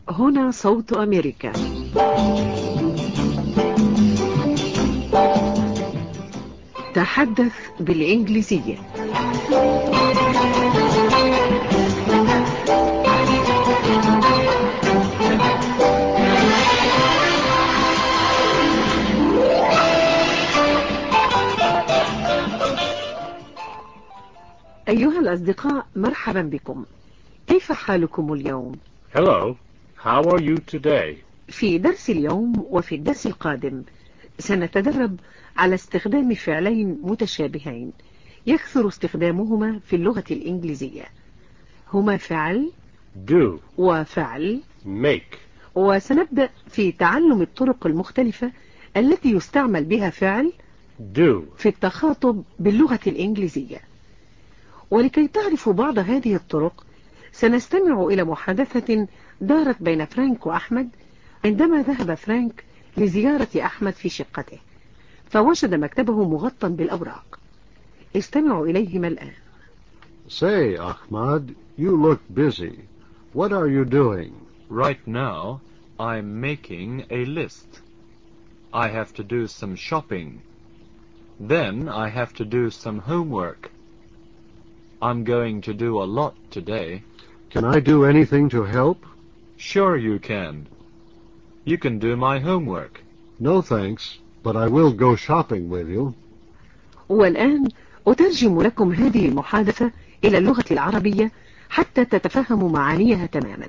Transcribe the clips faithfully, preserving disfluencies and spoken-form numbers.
هنا صوت أمريكا. تحدث بالإنجليزية. أيها الأصدقاء، مرحبا بكم. كيف حالكم اليوم؟ Hello, how are you today? في درس اليوم وفي الدرس القادم سنتدرب على استخدام فعلين متشابهين يكثر استخدامهما في اللغة الإنجليزية، هما فعل Do, وفعل make. وسنبدأ في تعلم الطرق المختلفة التي يستعمل بها فعل Do. في التخاطب باللغة الإنجليزية. ولكي تعرفوا بعض هذه الطرق سنستمع إلى محادثة دارت بين فرانك وأحمد عندما ذهب فرانك لزيارة أحمد في شقته، فوجد مكتبه مغطى بالأوراق. استمعوا إليهما الآن. Say, Ahmad, you look busy. What are you doing? Right now, I'm making a list. I have to do some shopping. Then I have to do some homework. I'm going to do a lot today. Can I do anything to help? Sure you can. You can do my homework. No thanks, but I will go shopping with you. والآن أترجم لكم هذه المحادثة إلى اللغة العربية حتى تتفهموا معانيها تماما.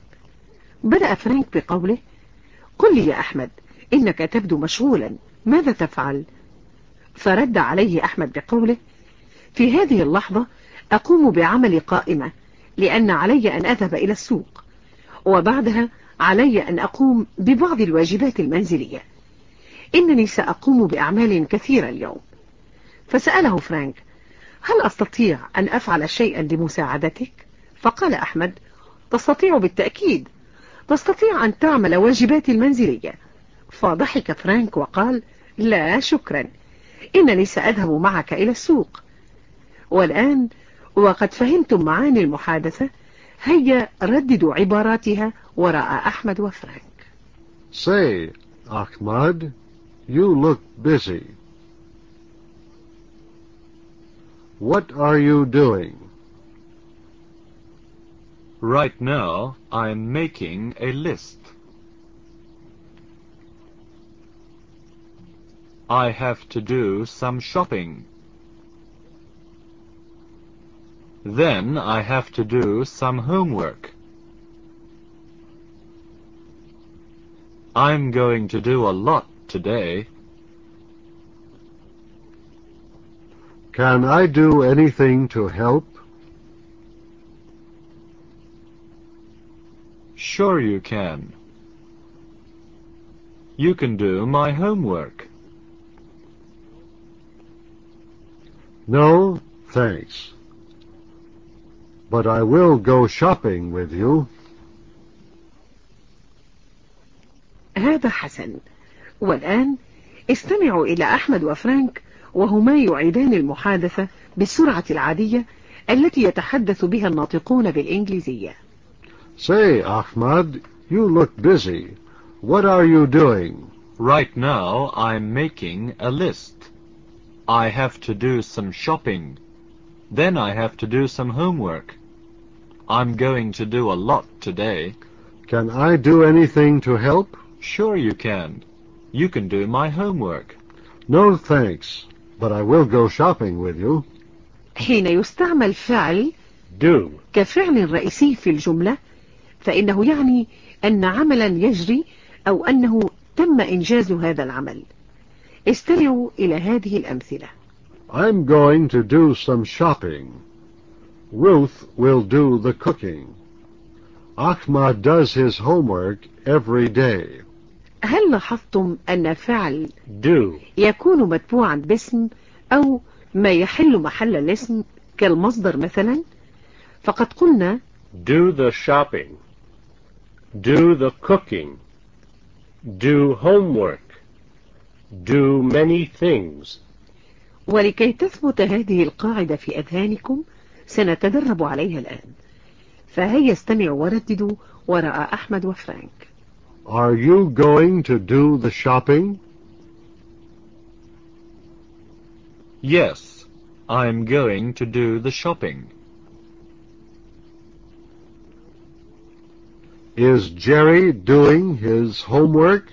بدأ فرانك بقوله: قل لي يا أحمد، إنك تبدو مشغولا، ماذا تفعل؟ فرد عليه أحمد بقوله: في هذه اللحظة أقوم بعمل قائمة، لأن علي أن أذهب إلى السوق، وبعدها علي أن أقوم ببعض الواجبات المنزلية. إنني سأقوم بأعمال كثيرة اليوم. فسأله فرانك: هل أستطيع أن أفعل شيئا لمساعدتك؟ فقال أحمد: تستطيع بالتأكيد، تستطيع أن تعمل واجباتي المنزلية. فضحك فرانك وقال: لا شكرا، إنني سأذهب معك إلى السوق. والآن وقد فهمتم معاني المحادثة، هيا رددوا عباراتها وراء أحمد وفرانك. Say, Ahmad, you look busy. What are you doing? Right now, I'm making a list. I have to do some shopping. Then I have to do some homework. I'm going to do a lot today. Can I do anything to help? Sure you can. You can do my homework. No, thanks. But I will go shopping with you. هذا حسن. والآن استمعوا إلى أحمد وفرانك وهما يعيدان المحادثة بالسرعة العادية التي يتحدث بها الناطقون بالإنجليزية. Say, Ahmad, you look busy. What are you doing? Right now, I'm making a list. I have to do some shopping. Then I have to do some homework. I'm going to do a lot today. Can I do anything to help? Sure you can. You can do my homework. No thanks, but I will go shopping with you. حين يستعمل فعل Do. كفعل رئيسي في الجملة، فإنه يعني أن عملا يجري أو أنه تم إنجاز هذا العمل. استمعوا إلى هذه الأمثلة. I'm going to do some shopping. Ruth will do the cooking. Ahmad does his homework every day. هل لاحظتم أن فعل Do. يكون متبوعا باسم أو ما يحل محل الاسم كالمصدر مثلا؟ فقد قلنا Do the shopping. Do the cooking. Do homework. Do many things. ولكي تثبت هذه القاعدة في أذهانكم سنتدرب عليها الآن. فهيا استمعوا ورددوا وراء أحمد وفرانك. Are you going to do the shopping? Yes, I'm going to do the shopping. Is Jerry doing his homework?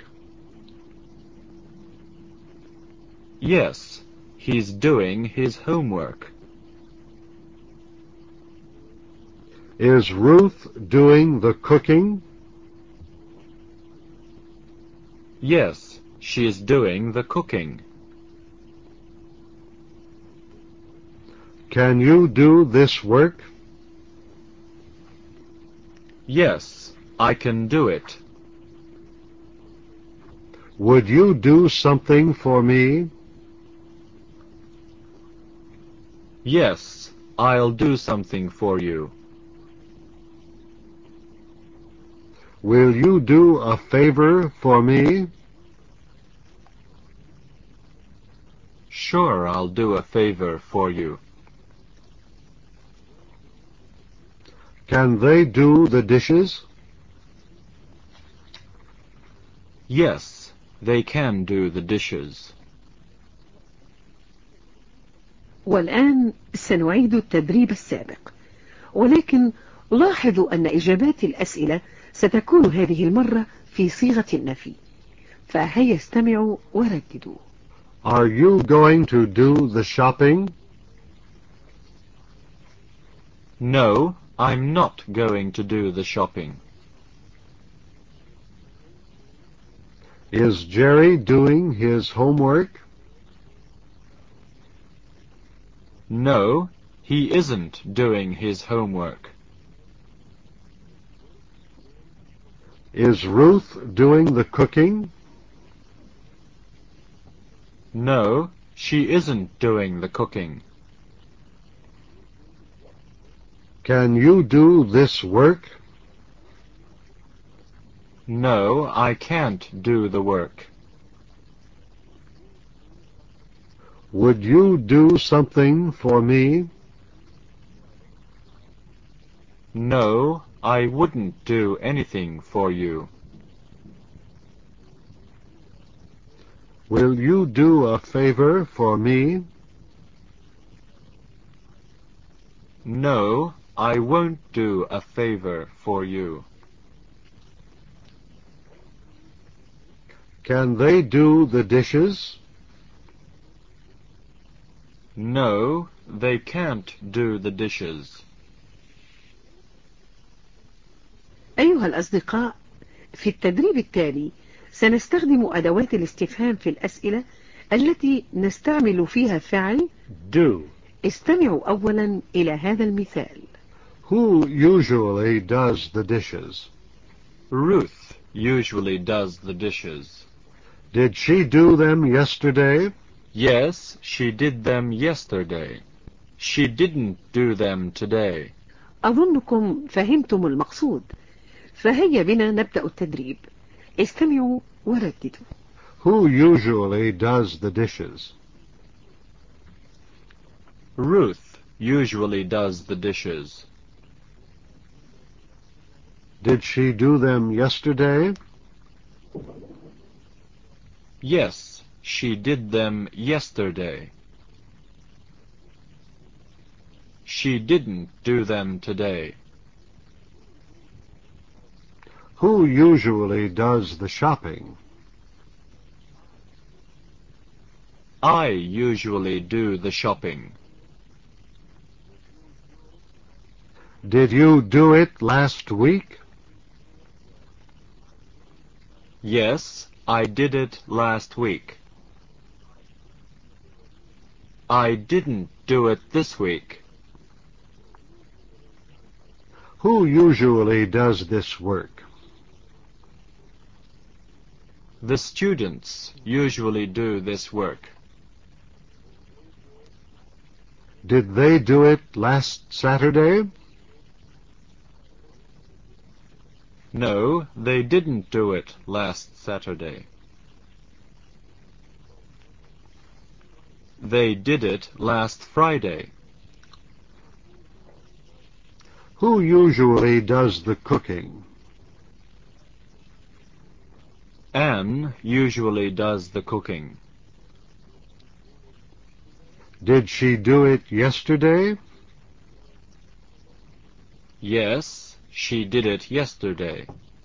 Yes, he's doing his homework. Is Ruth doing the cooking? Yes, she is doing the cooking. Can you do this work? Yes, I can do it. Would you do something for me? Yes, I'll do something for you. Will you do a favor for me? Sure, I'll do a favor for you. Can they do the dishes? Yes, they can do the dishes. والآن سنعيد التدريب السابق، ولكن لاحظوا أن إجابات الأسئلة ستكون هذه المرة في صيغة النفي، فهيا استمعوا ورددوا. Are you going to do the shopping? No, I'm not going to do the shopping. Is Jerry doing his homework? No, he isn't doing his homework. Is Ruth doing the cooking? No, she isn't doing the cooking. Can you do this work? No, I can't do the work. Would you do something for me? No, I wouldn't do anything for you. Will you do a favor for me? No, I won't do a favor for you. Can they do the dishes? No, they can't do the dishes. أيها الأصدقاء، في التدريب التالي سنستخدم أدوات الاستفهام في الأسئلة التي نستعمل فيها فعل Do. استمعوا أولا إلى هذا المثال. Who usually does the dishes? Ruth usually does the dishes. Did she do them yesterday? Yes, she did them yesterday. She didn't do them today. أظنكم فهمتم المقصود، فهيا بنا نبدأ التدريب. استمعوا ورددوا. Who usually does the dishes? Ruth usually does the dishes. Did she do them yesterday? Yes, she did them yesterday. She didn't do them today. Who usually does the shopping? I usually do the shopping. Did you do it last week? Yes, I did it last week. I didn't do it this week. Who usually does this work? The students usually do this work. Did they do it last Saturday? No, they didn't do it last Saturday. They did it last Friday. Who usually does the cooking? Anne usually does the cooking. Did she do it yesterday? Yes, she did it yesterday.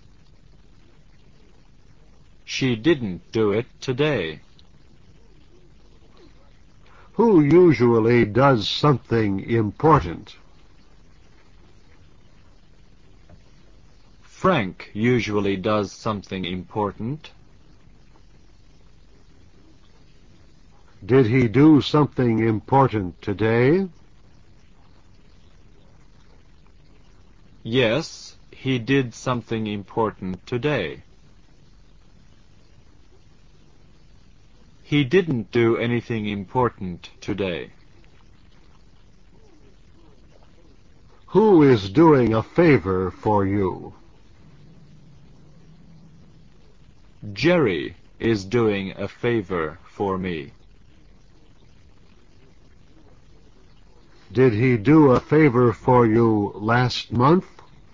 She didn't do it today. Who usually does something important? Frank usually does something important. Did he do something important today? Yes, he did something important today. He didn't do anything important today. Who is doing a favor for you? Jerry is doing a favor for me. Did he do a favor for you last month?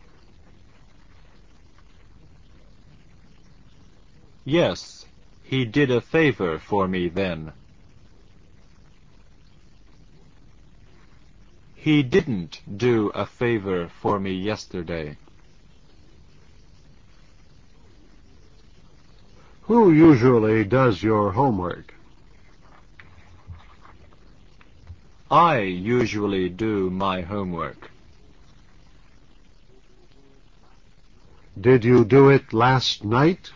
Yes, he did a favor for me then. He didn't do a favor for me yesterday. Who usually does your homework? I usually do my homework. Did you do it last night?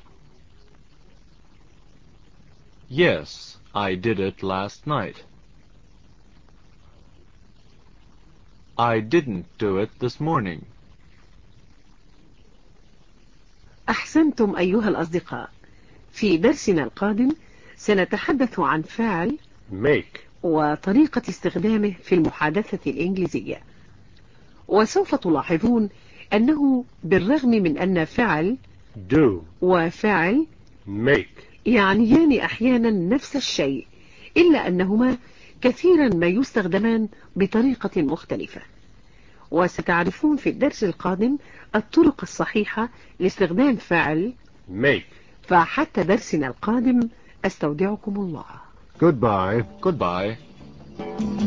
Yes, I did it last night. I didn't do it this morning. أحسنتم أيها الأصدقاء. في درسنا القادم سنتحدث عن فعل make, وطريقة استخدامه في المحادثة الإنجليزية. وسوف تلاحظون أنه بالرغم من أن فعل do, وفعل make, يعنيان أحيانا نفس الشيء، إلا أنهما كثيرا ما يستخدمان بطريقة مختلفة. وستعرفون في الدرس القادم الطرق الصحيحة لاستخدام فعل make. فحتى درسنا القادم أستودعكم الله. Goodbye. Goodbye.